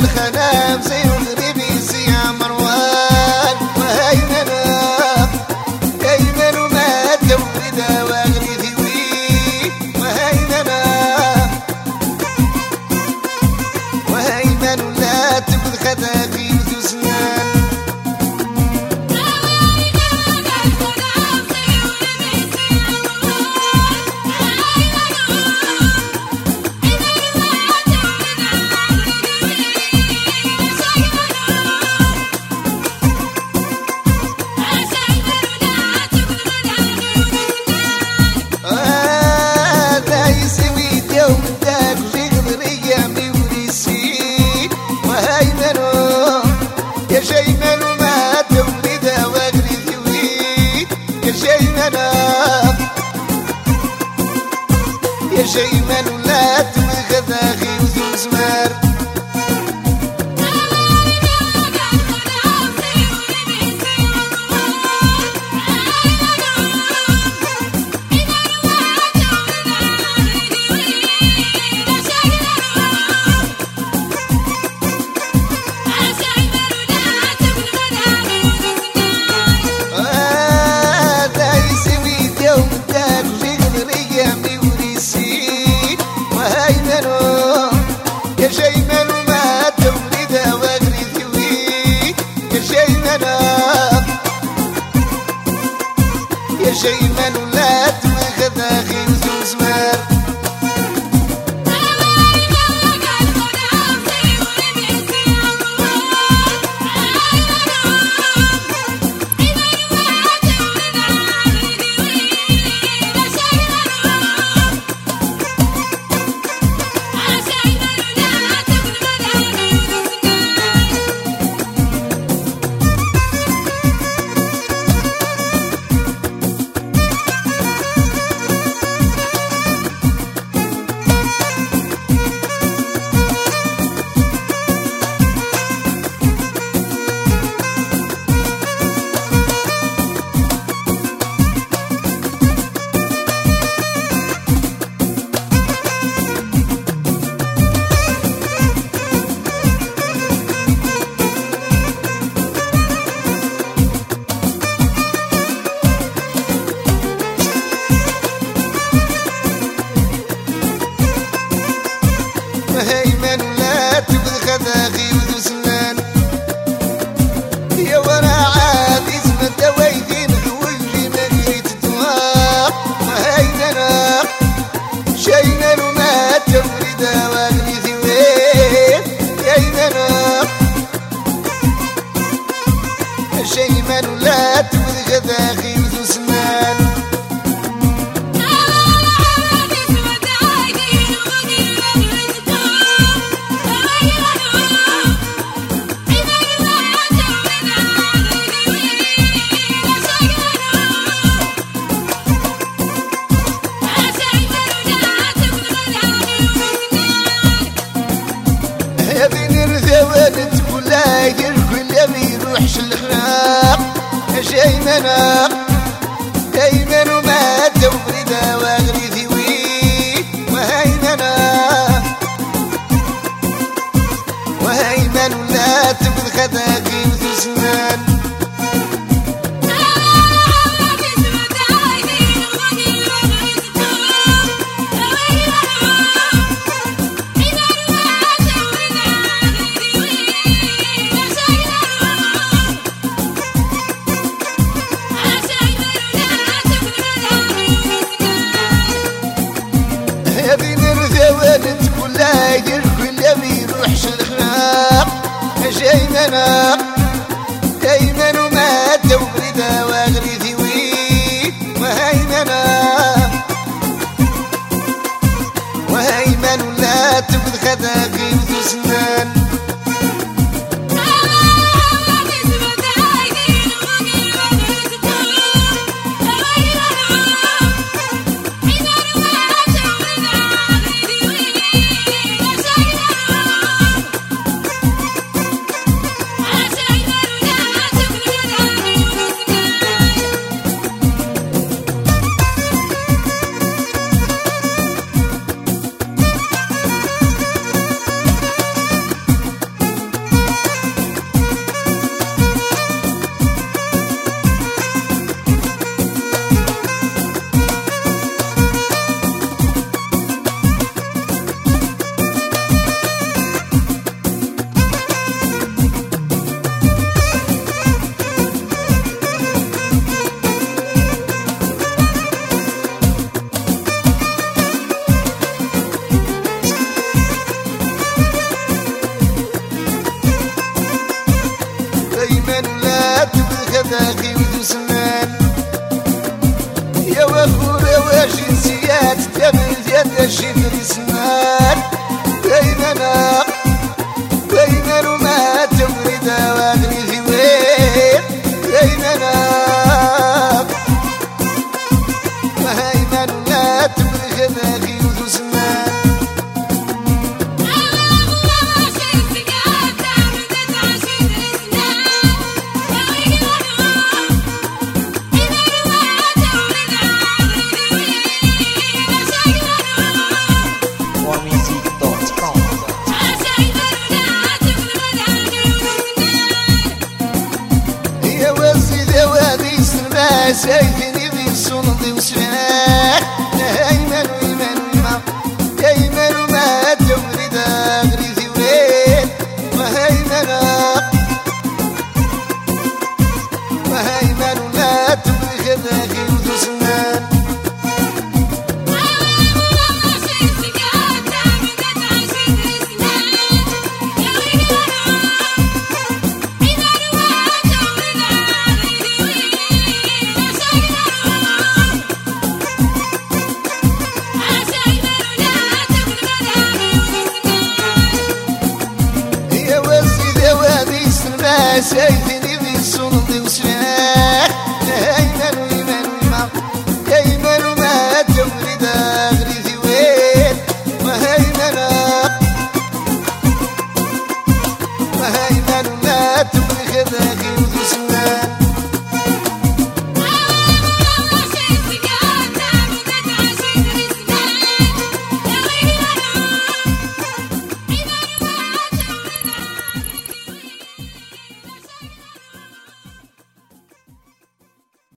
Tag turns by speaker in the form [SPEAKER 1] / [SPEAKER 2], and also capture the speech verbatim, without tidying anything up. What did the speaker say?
[SPEAKER 1] الخنام زي الغريبي سي مروان وهيمنة هيمن وما تولد واغري ذوي وهيمنة وهيمن ولا تبذ خداقي وذو سنان يا شيمن ولا تبغى ذاخي وذو زمار يا شيمن وما تولد واغري ذوي يا شيمن يا شيمن ولا تبغى ذاخي وذو زمار هيمن ولا تبغى خذاخي وذو سنان يا ورا عاد اسم الدوايدين غويلي ما قريت الدواء وهيمنة شيمن وما تولد واغري ذوي هيمنة شيمن ولا تبغى خذاخي وذو سنان يا بني الثوانت كلها الكل ما يروحش الخلاق يا شيمنة هيمن وما تولد واغري ذوي وهيمنة وهيمن ولا تبغى خذاقي وذو سنان يا بني الثوانت كلها الكل ما يروحش الخلاق يا شيمنة هيمن وما تولد واغري ذوي وهيمنة وهيمن ولا تبغى خذاقي وذو سنان داخي وذو سمان يا وفور واش جنسيات تبل يد الشفر سمان بيننا بين وما تورد واغني ذوين بيننا وهيمن لا تبرخ داخي وذو سمان سايفني ذي صندي وسنان هيمن ويمن ويما هيمن وما توري داغري ذوين وهيمن وهيمن ولا تبرخ داخي وذو سنان